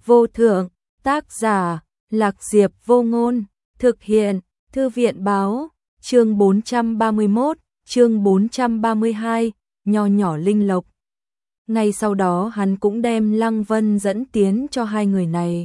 vô thượng, tác giả, Lạc Diệp Vô Ngôn, thực hiện, Thư viện báo, chương 431, chương 432, nho nhỏ linh lộc. Ngay sau đó hắn cũng đem Lăng Vân dẫn tiến cho hai người này.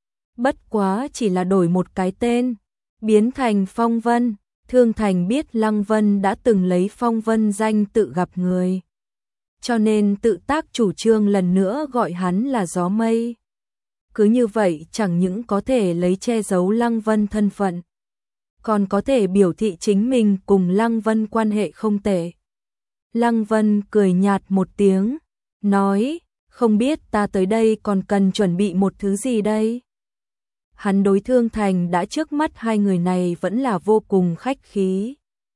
Bất quá chỉ là đổi một cái tên, biến thành Phong Vân. Thương Thành biết Lăng Vân đã từng lấy Phong Vân danh tự gặp người, cho nên tự tác chủ trương lần nữa gọi hắn là Gió Mây. Cứ như vậy chẳng những có thể lấy che giấu Lăng Vân thân phận, còn có thể biểu thị chính mình cùng Lăng Vân quan hệ không tệ. Lăng Vân cười nhạt một tiếng, nói, không biết ta tới đây còn cần chuẩn bị một thứ gì đây? Hắn đối Thương Thành đã trước mắt hai người này vẫn là vô cùng khách khí.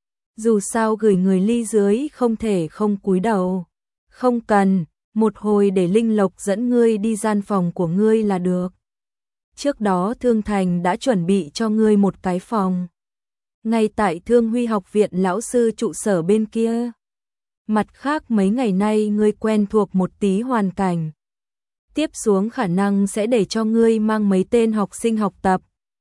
Dù sao gửi người ly dưới không thể không cúi đầu. Không cần, một hồi để Linh Lộc dẫn ngươi đi gian phòng của ngươi là được. Trước đó Thương Thành đã chuẩn bị cho ngươi một cái phòng, ngay tại Thương Huy học viện lão sư trụ sở bên kia. Mặt khác mấy ngày nay ngươi quen thuộc một tí hoàn cảnh, tiếp xuống khả năng sẽ để cho ngươi mang mấy tên học sinh học tập.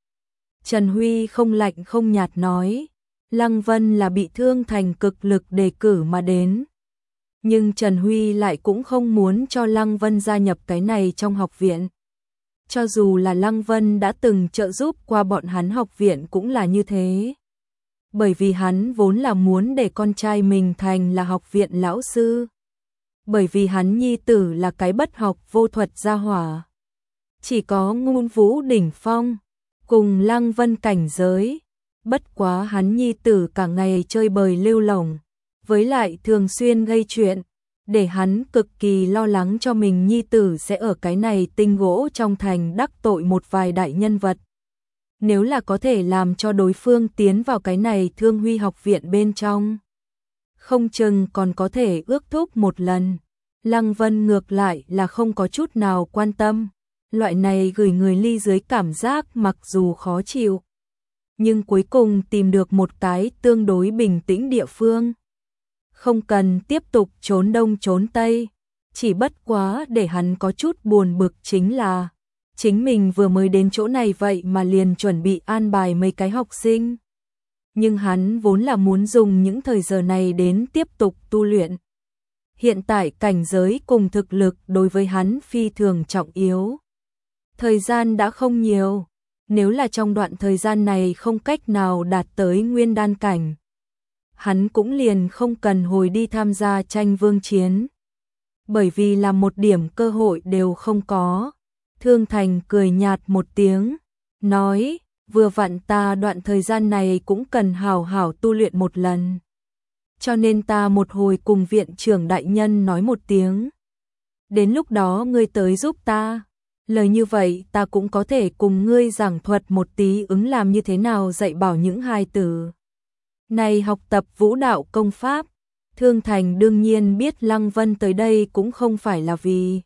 Trần Huy không lạnh không nhạt nói, Lăng Vân là bị Thương Thành cực lực đề cử mà đến. Nhưng Trần Huy lại cũng không muốn cho Lăng Vân gia nhập cái này trong học viện. Cho dù là Lăng Vân đã từng trợ giúp qua bọn hắn học viện cũng là như thế. Bởi vì hắn vốn là muốn để con trai mình thành là học viện lão sư. Bởi vì hắn nhi tử là cái bất học vô thuật gia hỏa. Chỉ có ngôn vũ đỉnh phong, cùng Lăng Vân cảnh giới. Bất quá hắn nhi tử cả ngày chơi bời lêu lổng, với lại thường xuyên gây chuyện, để hắn cực kỳ lo lắng cho mình nhi tử sẽ ở cái này tinh gỗ trong thành đắc tội một vài đại nhân vật. Nếu là có thể làm cho đối phương tiến vào cái này Thương Huy học viện bên trong, không chừng còn có thể ước thúc một lần. Lăng Vân ngược lại là không có chút nào quan tâm. Loại này gửi người ly dưới cảm giác mặc dù khó chịu, nhưng cuối cùng tìm được một cái tương đối bình tĩnh địa phương. Không cần tiếp tục trốn đông trốn tây. Chỉ bất quá để hắn có chút buồn bực chính là chính mình vừa mới đến chỗ này vậy mà liền chuẩn bị an bài mấy cái học sinh. Nhưng hắn vốn là muốn dùng những thời giờ này đến tiếp tục tu luyện. Hiện tại cảnh giới cùng thực lực đối với hắn phi thường trọng yếu. Thời gian đã không nhiều, nếu là trong đoạn thời gian này không cách nào đạt tới nguyên đan cảnh, hắn cũng liền không cần hồi đi tham gia tranh vương chiến. Bởi vì là một điểm cơ hội đều không có. Thương Thành cười nhạt một tiếng, nói, vừa vặn ta đoạn thời gian này cũng cần hào hảo tu luyện một lần. Cho nên ta một hồi cùng viện trưởng đại nhân nói một tiếng. Đến lúc đó ngươi tới giúp ta. Lời như vậy ta cũng có thể cùng ngươi giảng thuật một tí ứng làm như thế nào dạy bảo những hài tử này học tập vũ đạo công pháp. Thương Thành đương nhiên biết Lăng Vân tới đây cũng không phải là vì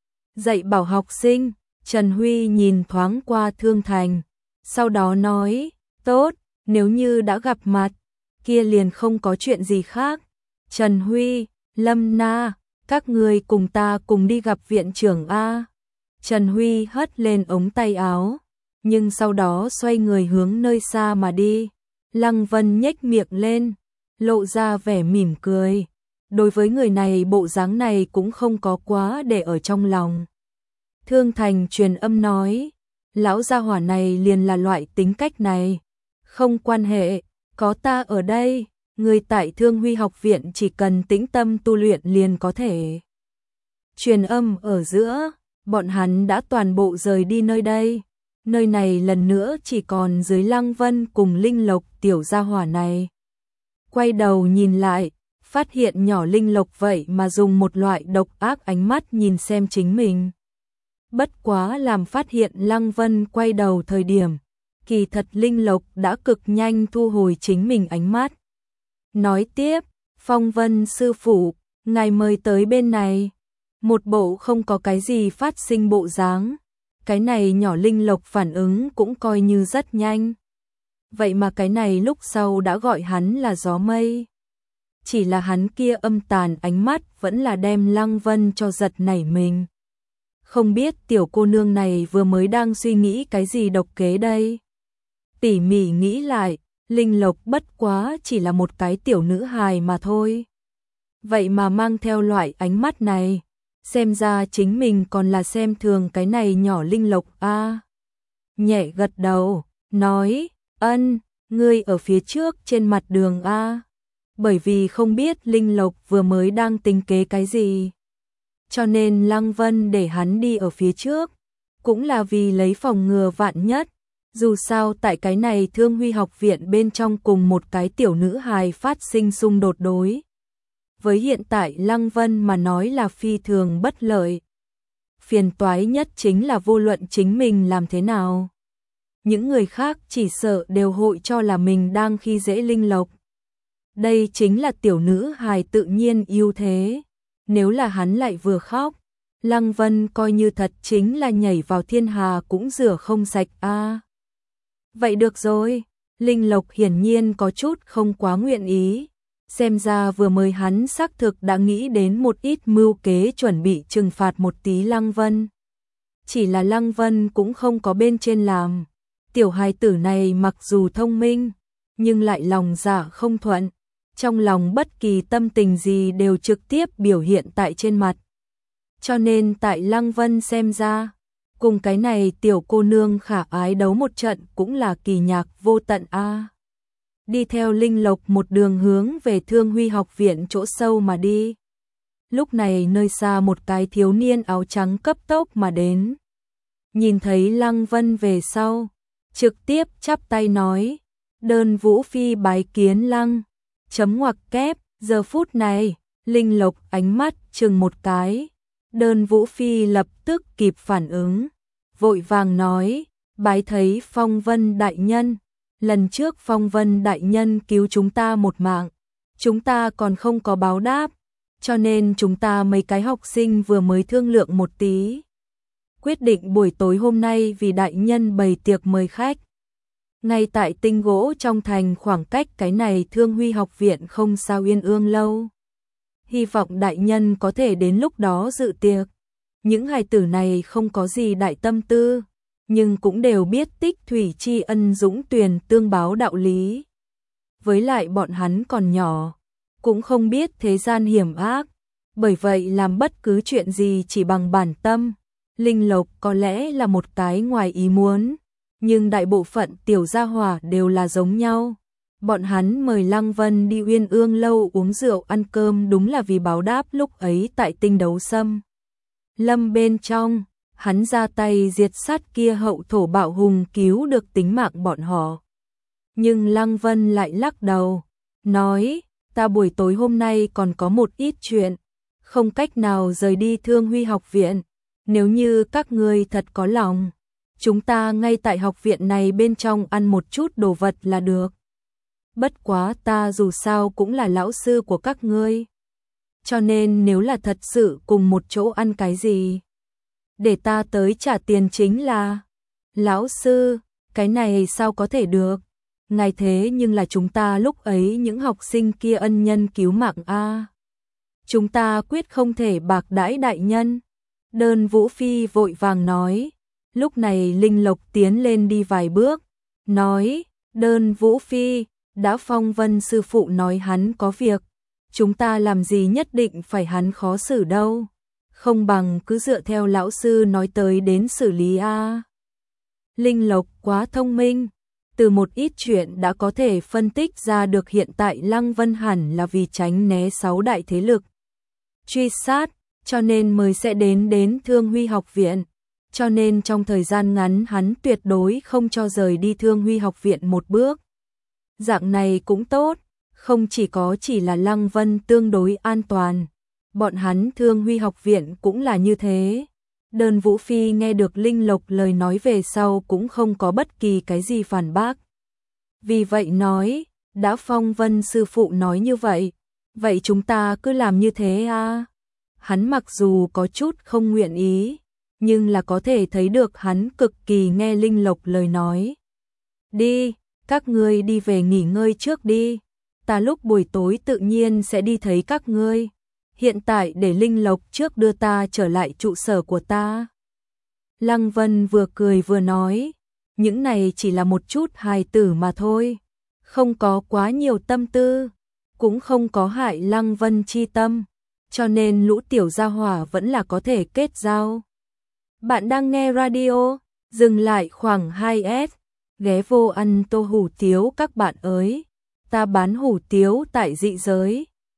dạy bảo học sinh. Trần Huy nhìn thoáng qua Thương Thành, sau đó nói, tốt, nếu như đã gặp mặt, kia liền không có chuyện gì khác. Trần Huy, Lâm Na, các người cùng ta cùng đi gặp viện trưởng A. Trần Huy hất lên ống tay áo, nhưng sau đó xoay người hướng nơi xa mà đi. Lăng Vân nhếch miệng lên, lộ ra vẻ mỉm cười. Đối với người này bộ dáng này cũng không có quá để ở trong lòng. Thương Thành truyền âm nói, lão gia hỏa này liền là loại tính cách này. Không quan hệ, có ta ở đây, người tại Thương Huy học viện chỉ cần tĩnh tâm tu luyện liền có thể. Truyền âm ở giữa, bọn hắn đã toàn bộ rời đi nơi đây. Nơi này lần nữa chỉ còn dưới Lăng Vân cùng Linh Lộc tiểu gia hỏa này. Quay đầu nhìn lại, phát hiện nhỏ Linh Lộc vậy mà dùng một loại độc ác ánh mắt nhìn xem chính mình. Bất quá làm phát hiện Lăng Vân quay đầu thời điểm, kỳ thật Linh Lộc đã cực nhanh thu hồi chính mình ánh mắt. Nói tiếp, Phong Vân sư phụ, ngài mời tới bên này. Một bộ không có cái gì phát sinh bộ dáng. Cái này nhỏ Linh Lộc phản ứng cũng coi như rất nhanh. Vậy mà cái này lúc sau đã gọi hắn là Gió Mây. Chỉ là hắn kia âm tàn ánh mắt vẫn là đem Lăng Vân cho giật nảy mình. Không biết tiểu cô nương này vừa mới đang suy nghĩ cái gì độc kế đây. Tỉ mỉ nghĩ lại, Linh Lộc bất quá chỉ là một cái tiểu nữ hài mà thôi. Vậy mà mang theo loại ánh mắt này, xem ra chính mình còn là xem thường cái này nhỏ Linh Lộc a. Nhẹ gật đầu, nói, ân, ngươi ở phía trước trên mặt đường a. Bởi vì không biết Linh Lộc vừa mới đang tính kế cái gì, cho nên Lăng Vân để hắn đi ở phía trước, cũng là vì lấy phòng ngừa vạn nhất. Dù sao tại cái này Thương Huy học viện bên trong cùng một cái tiểu nữ hài phát sinh xung đột đối. Với hiện tại Lăng Vân mà nói là phi thường bất lợi. Phiền toái nhất chính là vô luận chính mình làm thế nào, những người khác chỉ sợ đều hội cho là mình đang khi dễ Linh Lộc. Đây chính là tiểu nữ hài tự nhiên ưu thế. Nếu là hắn lại vừa khóc, Lăng Vân coi như thật chính là nhảy vào thiên hà cũng rửa không sạch a. Vậy được rồi, Linh Lộc hiển nhiên có chút không quá nguyện ý. Xem ra vừa mới hắn xác thực đã nghĩ đến một ít mưu kế chuẩn bị trừng phạt một tí Lăng Vân. Chỉ là Lăng Vân cũng không có bên trên làm. Tiểu hài tử này mặc dù thông minh, nhưng lại lòng dạ không thuận. Trong lòng bất kỳ tâm tình gì đều trực tiếp biểu hiện tại trên mặt. Cho nên tại Lăng Vân xem ra, cùng cái này tiểu cô nương khả ái đấu một trận cũng là kỳ nhạc vô tận a. Đi theo Linh Lộc một đường hướng về Thương Huy học viện chỗ sâu mà đi. Lúc này nơi xa một cái thiếu niên áo trắng cấp tốc mà đến. Nhìn thấy Lăng Vân về sau, trực tiếp chắp tay nói, Đơn Vũ Phi bái kiến Lăng. Chấm ngoặc kép, giờ phút này, Linh Lộc ánh mắt chừng một cái. Đơn Vũ Phi lập tức kịp phản ứng, vội vàng nói, bái thấy Phong Vân đại nhân. Lần trước Phong Vân đại nhân cứu chúng ta một mạng, chúng ta còn không có báo đáp, cho nên chúng ta mấy cái học sinh vừa mới thương lượng một tí. Quyết định buổi tối hôm nay vì đại nhân bày tiệc mời khách. Ngay tại Tinh Gỗ trong thành, khoảng cách cái này Thương Huy học viện không sao yên ương lâu. Hy vọng đại nhân có thể đến lúc đó dự tiệc. Những hài tử này không có gì đại tâm tư, nhưng cũng đều biết tích thủy tri ân dũng tuyền tương báo đạo lý. Với lại bọn hắn còn nhỏ, cũng không biết thế gian hiểm ác, bởi vậy làm bất cứ chuyện gì chỉ bằng bản tâm. Linh Lộc có lẽ là một cái ngoài ý muốn, nhưng đại bộ phận tiểu gia hỏa đều là giống nhau. Bọn hắn mời Lăng Vân đi Uyên Ương lâu uống rượu ăn cơm đúng là vì báo đáp lúc ấy tại Tinh Đấu Sâm Lâm bên trong, hắn ra tay diệt sát kia hậu thổ bạo hùng cứu được tính mạng bọn họ. Nhưng Lăng Vân lại lắc đầu, nói, ta buổi tối hôm nay còn có một ít chuyện, không cách nào rời đi Thương Huy học viện. Nếu như các ngươi thật có lòng, chúng ta ngay tại học viện này bên trong ăn một chút đồ vật là được. Bất quá ta dù sao cũng là lão sư của các ngươi, cho nên nếu là thật sự cùng một chỗ ăn cái gì, để ta tới trả tiền chính là. Lão sư, cái này sao có thể được? Ngài thế nhưng là chúng ta lúc ấy những học sinh kia ân nhân cứu mạng a. Chúng ta quyết không thể bạc đãi đại nhân. Đơn Vũ Phi vội vàng nói. Lúc này Linh Lộc tiến lên đi vài bước, nói, Đơn Vũ Phi, đã Phong Vân sư phụ nói hắn có việc, chúng ta làm gì nhất định phải hắn khó xử đâu, không bằng cứ dựa theo lão sư nói tới đến xử lý a. Linh Lộc quá thông minh, từ một ít chuyện đã có thể phân tích ra được hiện tại Lăng Vân hẳn là vì tránh né 6 đại thế lực truy sát, cho nên mới sẽ đến Thương Huy học viện. Cho nên trong thời gian ngắn hắn tuyệt đối không cho rời đi Thương Huy học viện một bước. Dạng này cũng tốt, không chỉ là Lăng Vân tương đối an toàn, bọn hắn Thương Huy học viện cũng là như thế. Đơn Vũ Phi nghe được Linh Lộc lời nói về sau cũng không có bất kỳ cái gì phản bác. Vì vậy nói, đã Phong Vân sư phụ nói như vậy, vậy chúng ta cứ làm như thế a. Hắn mặc dù có chút không nguyện ý, nhưng là có thể thấy được hắn cực kỳ nghe Linh Lộc lời nói. Đi, các ngươi đi về nghỉ ngơi trước đi, ta lúc buổi tối tự nhiên sẽ đi thấy các ngươi. Hiện tại để Linh Lộc trước đưa ta trở lại trụ sở của ta. Lăng Vân vừa cười vừa nói, những này chỉ là một chút hài tử mà thôi, không có quá nhiều tâm tư, cũng không có hại Lăng Vân chi tâm, cho nên lũ tiểu gia hỏa vẫn là có thể kết giao. Bạn đang nghe radio, dừng lại khoảng 2S, ghé vô ăn tô hủ tiếu các bạn ơi, ta bán hủ tiếu tại dị giới,